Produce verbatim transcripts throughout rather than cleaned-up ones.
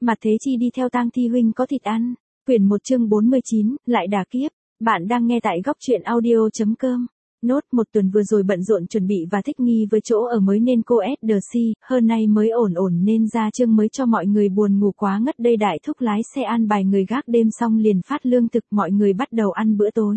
Mặt Thế Chi đi theo Tang Thi huynh có thịt ăn. Quyển một chương bốn mươi chín, lại đà kiếp. Bạn đang nghe tại góc truyện audio.com. Nốt một tuần vừa rồi bận rộn chuẩn bị và thích nghi với chỗ ở mới nên cô ét đê xê, hơn nay mới ổn ổn nên ra chương mới cho mọi người buồn ngủ quá ngất đây. Đại thúc lái xe an bài người gác đêm xong liền phát lương thực, mọi người bắt đầu ăn bữa tối.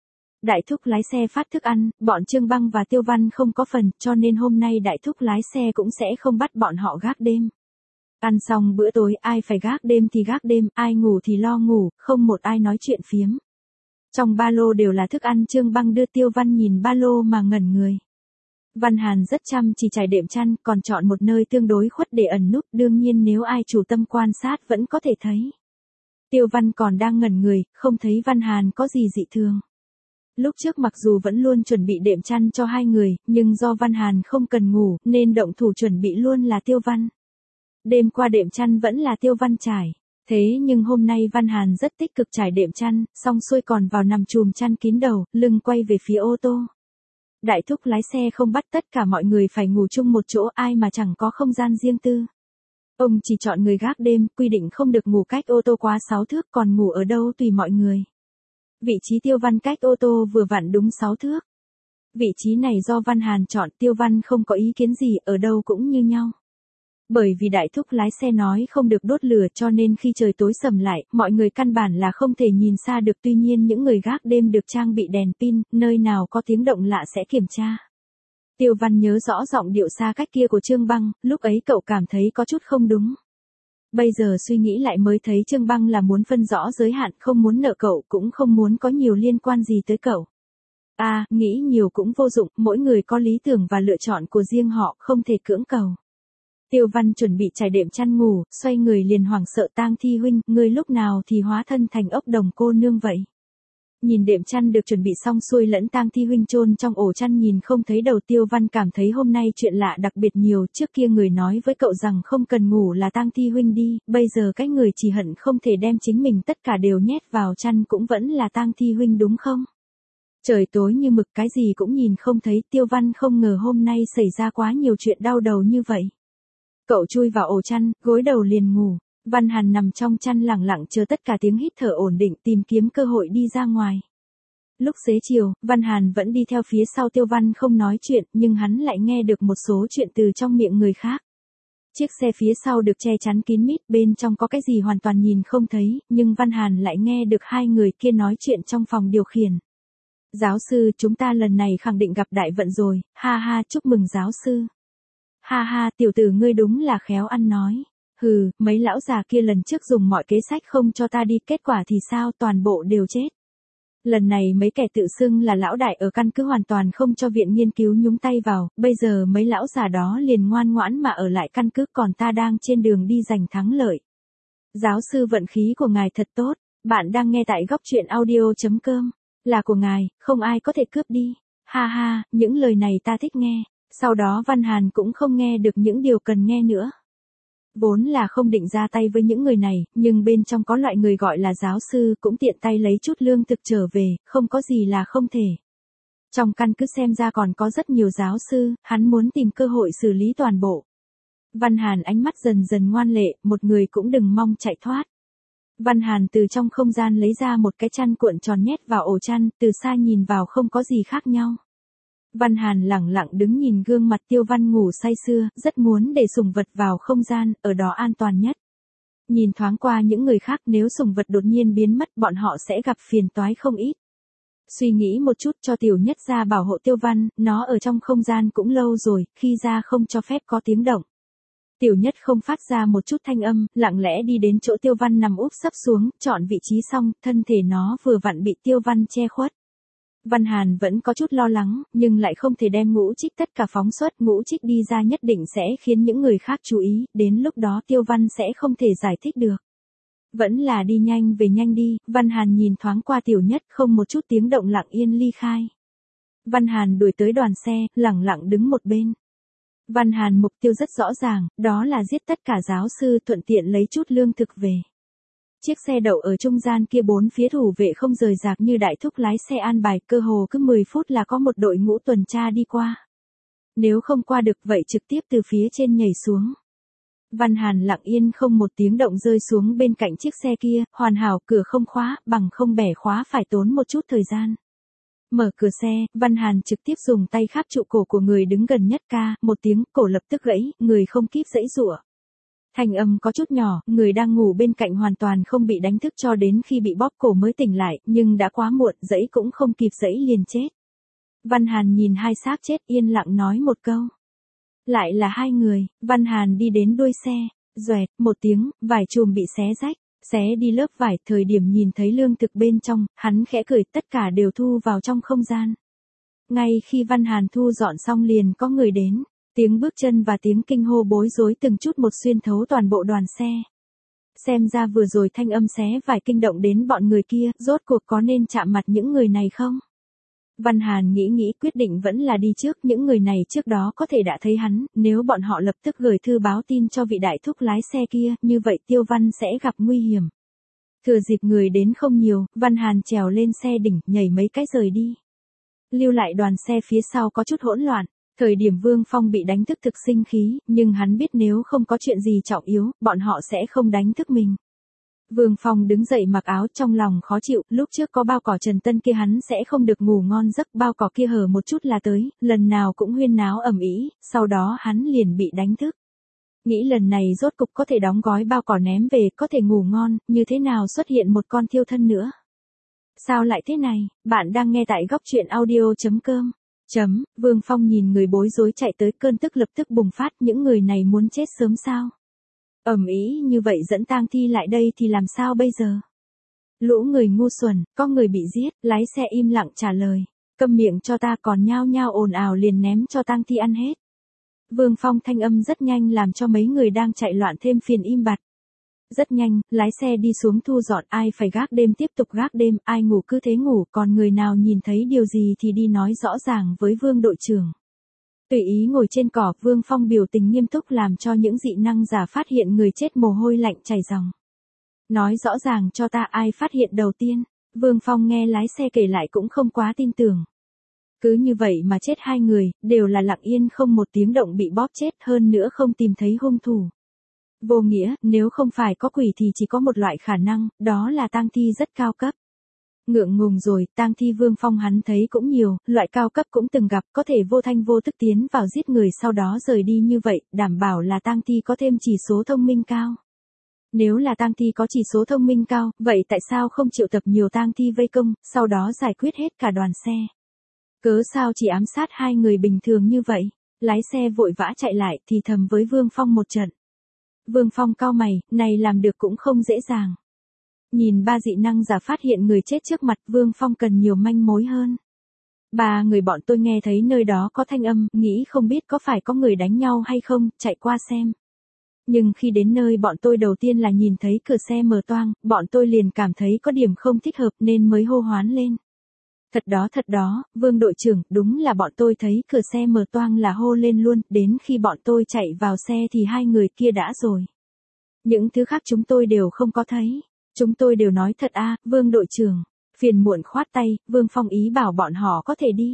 Đại thúc lái xe phát thức ăn, bọn Trương Băng và Tiêu Văn không có phần, cho nên hôm nay đại thúc lái xe cũng sẽ không bắt bọn họ gác đêm. Ăn xong bữa tối, ai phải gác đêm thì gác đêm, ai ngủ thì lo ngủ, không một ai nói chuyện phiếm. Trong ba lô đều là thức ăn. Trương Băng đưa Tiêu Văn nhìn ba lô mà ngẩn người. Văn Hàn rất chăm chỉ trải đệm chăn, còn chọn một nơi tương đối khuất để ẩn núp, đương nhiên nếu ai chủ tâm quan sát vẫn có thể thấy. Tiêu Văn còn đang ngẩn người, không thấy Văn Hàn có gì dị thường. Lúc trước mặc dù vẫn luôn chuẩn bị đệm chăn cho hai người, nhưng do Văn Hàn không cần ngủ, nên động thủ chuẩn bị luôn là Tiêu Văn. Đêm qua đệm chăn vẫn là Tiêu Văn trải. Thế nhưng hôm nay Văn Hàn rất tích cực trải đệm chăn, xong xuôi còn vào nằm chùm chăn kín đầu, lưng quay về phía ô tô. Đại thúc lái xe không bắt tất cả mọi người phải ngủ chung một chỗ, ai mà chẳng có không gian riêng tư. Ông chỉ chọn người gác đêm, quy định không được ngủ cách ô tô quá sáu thước, còn ngủ ở đâu tùy mọi người. Vị trí Tiêu Văn cách ô tô vừa vặn đúng sáu thước. Vị trí này do Văn Hàn chọn, Tiêu Văn không có ý kiến gì, ở đâu cũng như nhau. Bởi vì đại thúc lái xe nói không được đốt lửa cho nên khi trời tối sầm lại, mọi người căn bản là không thể nhìn xa được. Tuy nhiên những người gác đêm được trang bị đèn pin, nơi nào có tiếng động lạ sẽ kiểm tra. Tiêu Văn nhớ rõ giọng điệu xa cách kia của Trương Băng, lúc ấy cậu cảm thấy có chút không đúng. Bây giờ suy nghĩ lại mới thấy Trương Băng là muốn phân rõ giới hạn, không muốn nợ cậu, cũng không muốn có nhiều liên quan gì tới cậu. À, nghĩ nhiều cũng vô dụng, mỗi người có lý tưởng và lựa chọn của riêng họ, không thể cưỡng cầu. Tiêu Văn chuẩn bị trải đệm chăn ngủ, xoay người liền hoảng sợ. Tang Thi huynh, ngươi lúc nào thì hóa thân thành ốc đồng cô nương vậy? Nhìn đệm chăn được chuẩn bị xong xuôi lẫn Tang Thi huynh chôn trong ổ chăn nhìn không thấy đầu, Tiêu Văn cảm thấy hôm nay chuyện lạ đặc biệt nhiều. Trước kia người nói với cậu rằng không cần ngủ là Tang Thi huynh đi, bây giờ cái người chỉ hận không thể đem chính mình tất cả đều nhét vào chăn cũng vẫn là Tang Thi huynh đúng không? Trời tối như mực, cái gì cũng nhìn không thấy. Tiêu Văn không ngờ hôm nay xảy ra quá nhiều chuyện đau đầu như vậy. Cậu chui vào ổ chăn, gối đầu liền ngủ. Văn Hàn nằm trong chăn lẳng lặng chờ tất cả tiếng hít thở ổn định, tìm kiếm cơ hội đi ra ngoài. Lúc xế chiều, Văn Hàn vẫn đi theo phía sau Tiêu Văn không nói chuyện, nhưng hắn lại nghe được một số chuyện từ trong miệng người khác. Chiếc xe phía sau được che chắn kín mít, bên trong có cái gì hoàn toàn nhìn không thấy, nhưng Văn Hàn lại nghe được hai người kia nói chuyện trong phòng điều khiển. Giáo sư, chúng ta lần này khẳng định gặp đại vận rồi, ha ha, chúc mừng giáo sư. Ha ha, tiểu tử ngươi đúng là khéo ăn nói. Hừ, mấy lão già kia lần trước dùng mọi kế sách không cho ta đi, kết quả thì sao, toàn bộ đều chết. Lần này mấy kẻ tự xưng là lão đại ở căn cứ hoàn toàn không cho viện nghiên cứu nhúng tay vào, bây giờ mấy lão già đó liền ngoan ngoãn mà ở lại căn cứ, còn ta đang trên đường đi giành thắng lợi. Giáo sư, vận khí của ngài thật tốt. Bạn đang nghe tại góc truyện audio.com. Là của ngài, không ai có thể cướp đi. Ha ha, những lời này ta thích nghe. Sau đó Văn Hàn cũng không nghe được những điều cần nghe nữa. Vốn là không định ra tay với những người này, nhưng bên trong có loại người gọi là giáo sư, cũng tiện tay lấy chút lương thực trở về, không có gì là không thể. Trong căn cứ xem ra còn có rất nhiều giáo sư, hắn muốn tìm cơ hội xử lý toàn bộ. Văn Hàn ánh mắt dần dần ngoan lệ, một người cũng đừng mong chạy thoát. Văn Hàn từ trong không gian lấy ra một cái chăn cuộn tròn nhét vào ổ chăn, từ xa nhìn vào không có gì khác nhau. Văn Hàn lẳng lặng đứng nhìn gương mặt Tiêu Văn ngủ say sưa, rất muốn để sủng vật vào không gian, ở đó an toàn nhất. Nhìn thoáng qua những người khác, nếu sủng vật đột nhiên biến mất bọn họ sẽ gặp phiền toái không ít. Suy nghĩ một chút cho Tiểu Nhất ra bảo hộ Tiêu Văn, nó ở trong không gian cũng lâu rồi, khi ra không cho phép có tiếng động. Tiểu Nhất không phát ra một chút thanh âm, lặng lẽ đi đến chỗ Tiêu Văn nằm úp sấp xuống, chọn vị trí xong, thân thể nó vừa vặn bị Tiêu Văn che khuất. Văn Hàn vẫn có chút lo lắng, nhưng lại không thể đem ngũ trích tất cả phóng xuất, ngũ trích đi ra nhất định sẽ khiến những người khác chú ý, đến lúc đó Tiêu Văn sẽ không thể giải thích được. Vẫn là đi nhanh về nhanh đi. Văn Hàn nhìn thoáng qua Tiểu Nhất, không một chút tiếng động lặng yên ly khai. Văn Hàn đuổi tới đoàn xe, lẳng lặng đứng một bên. Văn Hàn mục tiêu rất rõ ràng, đó là giết tất cả giáo sư, thuận tiện lấy chút lương thực về. Chiếc xe đậu ở trung gian kia, bốn phía thủ vệ không rời rạc như đại thúc lái xe an bài, cơ hồ cứ mười phút là có một đội ngũ tuần tra đi qua. Nếu không qua được vậy trực tiếp từ phía trên nhảy xuống. Văn Hàn lặng yên không một tiếng động rơi xuống bên cạnh chiếc xe kia, hoàn hảo, cửa không khóa, bằng không bẻ khóa phải tốn một chút thời gian. Mở cửa xe, Văn Hàn trực tiếp dùng tay kháp trụ cổ của người đứng gần nhất, ca một tiếng, cổ lập tức gãy, người không kíp giãy giụa. Thanh âm có chút nhỏ, người đang ngủ bên cạnh hoàn toàn không bị đánh thức cho đến khi bị bóp cổ mới tỉnh lại, nhưng đã quá muộn, giãy cũng không kịp giãy liền chết. Văn Hàn nhìn hai xác chết yên lặng nói một câu. Lại là hai người. Văn Hàn đi đến đuôi xe, doẹt, một tiếng, vải chùm bị xé rách, xé đi lớp vải, thời điểm nhìn thấy lương thực bên trong, hắn khẽ cười, tất cả đều thu vào trong không gian. Ngay khi Văn Hàn thu dọn xong liền có người đến, tiếng bước chân và tiếng kinh hô bối rối từng chút một xuyên thấu toàn bộ đoàn xe. Xem ra vừa rồi thanh âm xé vải kinh động đến bọn người kia, rốt cuộc có nên chạm mặt những người này không? Văn Hàn nghĩ nghĩ quyết định vẫn là đi trước, những người này trước đó có thể đã thấy hắn, nếu bọn họ lập tức gửi thư báo tin cho vị đại thúc lái xe kia, như vậy Tiêu Văn sẽ gặp nguy hiểm. Thừa dịp người đến không nhiều, Văn Hàn trèo lên xe đỉnh, nhảy mấy cái rời đi. Lưu lại đoàn xe phía sau có chút hỗn loạn, thời điểm Vương Phong bị đánh thức thực sinh khí, nhưng hắn biết nếu không có chuyện gì trọng yếu, bọn họ sẽ không đánh thức mình. Vương Phong đứng dậy mặc áo, trong lòng khó chịu, lúc trước có bao cỏ Trần Tân kia hắn sẽ không được ngủ ngon giấc, bao cỏ kia hở một chút là tới, lần nào cũng huyên náo ầm ĩ, sau đó hắn liền bị đánh thức. Nghĩ lần này rốt cục có thể đóng gói bao cỏ ném về, có thể ngủ ngon, như thế nào xuất hiện một con thiêu thân nữa. Sao lại thế này, bạn đang nghe tại góc truyện audio chấm com. Chấm, Vương Phong nhìn người bối rối chạy tới, cơn tức lập tức bùng phát, những người này muốn chết sớm sao? Ầm ĩ như vậy dẫn tang thi lại đây thì làm sao bây giờ? Lũ người ngu xuẩn, có người bị giết, lái xe im lặng trả lời, câm miệng cho ta, còn nhao nhao ồn ào liền ném cho tang thi ăn hết. Vương Phong thanh âm rất nhanh làm cho mấy người đang chạy loạn thêm phiền im bặt. Rất nhanh, lái xe đi xuống thu dọn, ai phải gác đêm tiếp tục gác đêm, ai ngủ cứ thế ngủ, còn người nào nhìn thấy điều gì thì đi nói rõ ràng với Vương đội trưởng. Tùy ý ngồi trên cỏ, Vương Phong biểu tình nghiêm túc làm cho những dị năng giả phát hiện người chết mồ hôi lạnh chảy ròng. Nói rõ ràng cho ta ai phát hiện đầu tiên. Vương Phong nghe lái xe kể lại cũng không quá tin tưởng. Cứ như vậy mà chết hai người, đều là lặng yên không một tiếng động bị bóp chết, hơn nữa không tìm thấy hung thủ. Vô nghĩa, nếu không phải có quỷ thì chỉ có một loại khả năng, đó là tang thi rất cao cấp. Ngượng ngùng rồi, tang thi Vương Phong hắn thấy cũng nhiều, loại cao cấp cũng từng gặp, có thể vô thanh vô tức tiến vào giết người sau đó rời đi như vậy, đảm bảo là tang thi có thêm chỉ số thông minh cao. Nếu là tang thi có chỉ số thông minh cao, vậy tại sao không triệu tập nhiều tang thi vây công, sau đó giải quyết hết cả đoàn xe? Cớ sao chỉ ám sát hai người bình thường như vậy? Lái xe vội vã chạy lại thì thầm với Vương Phong một trận. Vương Phong cau mày, này làm được cũng không dễ dàng. Nhìn ba dị năng giả phát hiện người chết trước mặt, Vương Phong cần nhiều manh mối hơn. Ba người bọn tôi nghe thấy nơi đó có thanh âm, nghĩ không biết có phải có người đánh nhau hay không, chạy qua xem. Nhưng khi đến nơi bọn tôi đầu tiên là nhìn thấy cửa xe mở toang, bọn tôi liền cảm thấy có điểm không thích hợp nên mới hô hoán lên. Thật đó thật đó, Vương đội trưởng, đúng là bọn tôi thấy cửa xe mở toang là hô lên luôn, đến khi bọn tôi chạy vào xe thì hai người kia đã rồi. Những thứ khác chúng tôi đều không có thấy. Chúng tôi đều nói thật a, à, Vương đội trưởng. Phiền muộn khoát tay, Vương Phong ý bảo bọn họ có thể đi.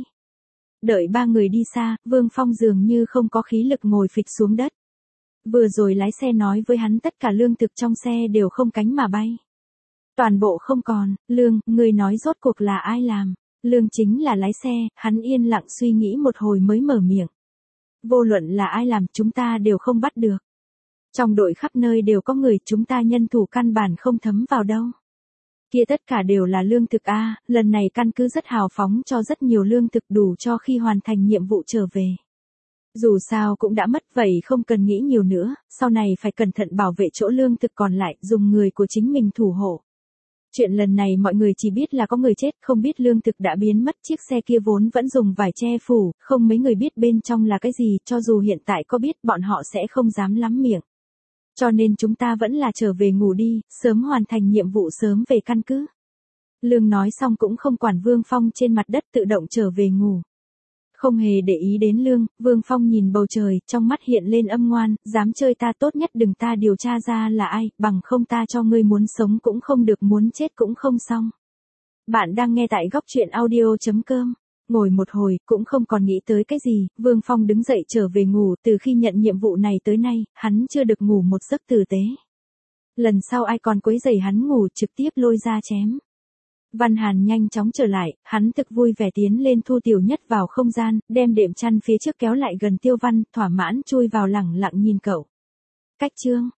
Đợi ba người đi xa, Vương Phong dường như không có khí lực ngồi phịch xuống đất. Vừa rồi lái xe nói với hắn tất cả lương thực trong xe đều không cánh mà bay. Toàn bộ không còn, Lương, người nói rốt cuộc là ai làm? Lương chính là lái xe, hắn yên lặng suy nghĩ một hồi mới mở miệng. Vô luận là ai làm chúng ta đều không bắt được. Trong đội khắp nơi đều có người, chúng ta nhân thủ căn bản không thấm vào đâu. Kia tất cả đều là lương thực a, lần này căn cứ rất hào phóng cho rất nhiều lương thực đủ cho khi hoàn thành nhiệm vụ trở về. Dù sao cũng đã mất vậy không cần nghĩ nhiều nữa, sau này phải cẩn thận bảo vệ chỗ lương thực còn lại, dùng người của chính mình thủ hộ. Chuyện lần này mọi người chỉ biết là có người chết, không biết lương thực đã biến mất, chiếc xe kia vốn vẫn dùng vải che phủ, không mấy người biết bên trong là cái gì, cho dù hiện tại có biết bọn họ sẽ không dám lắm miệng. Cho nên chúng ta vẫn là trở về ngủ đi, sớm hoàn thành nhiệm vụ sớm về căn cứ. Lương nói xong cũng không quản Vương Phong trên mặt đất tự động trở về ngủ. Không hề để ý đến Lương, Vương Phong nhìn bầu trời, trong mắt hiện lên âm ngoan, dám chơi ta tốt nhất đừng ta điều tra ra là ai, bằng không ta cho ngươi muốn sống cũng không được muốn chết cũng không xong. Bạn đang nghe tại góc truyện audio chấm com. Ngồi một hồi, cũng không còn nghĩ tới cái gì, Vương Phong đứng dậy trở về ngủ, từ khi nhận nhiệm vụ này tới nay, hắn chưa được ngủ một giấc tử tế. Lần sau ai còn quấy rầy hắn ngủ trực tiếp lôi ra chém. Văn Hàn nhanh chóng trở lại, hắn thực vui vẻ tiến lên thu Tiểu Nhất vào không gian, đem đệm chăn phía trước kéo lại gần Tiêu Văn, thỏa mãn chui vào lẳng lặng nhìn cậu. Cách chương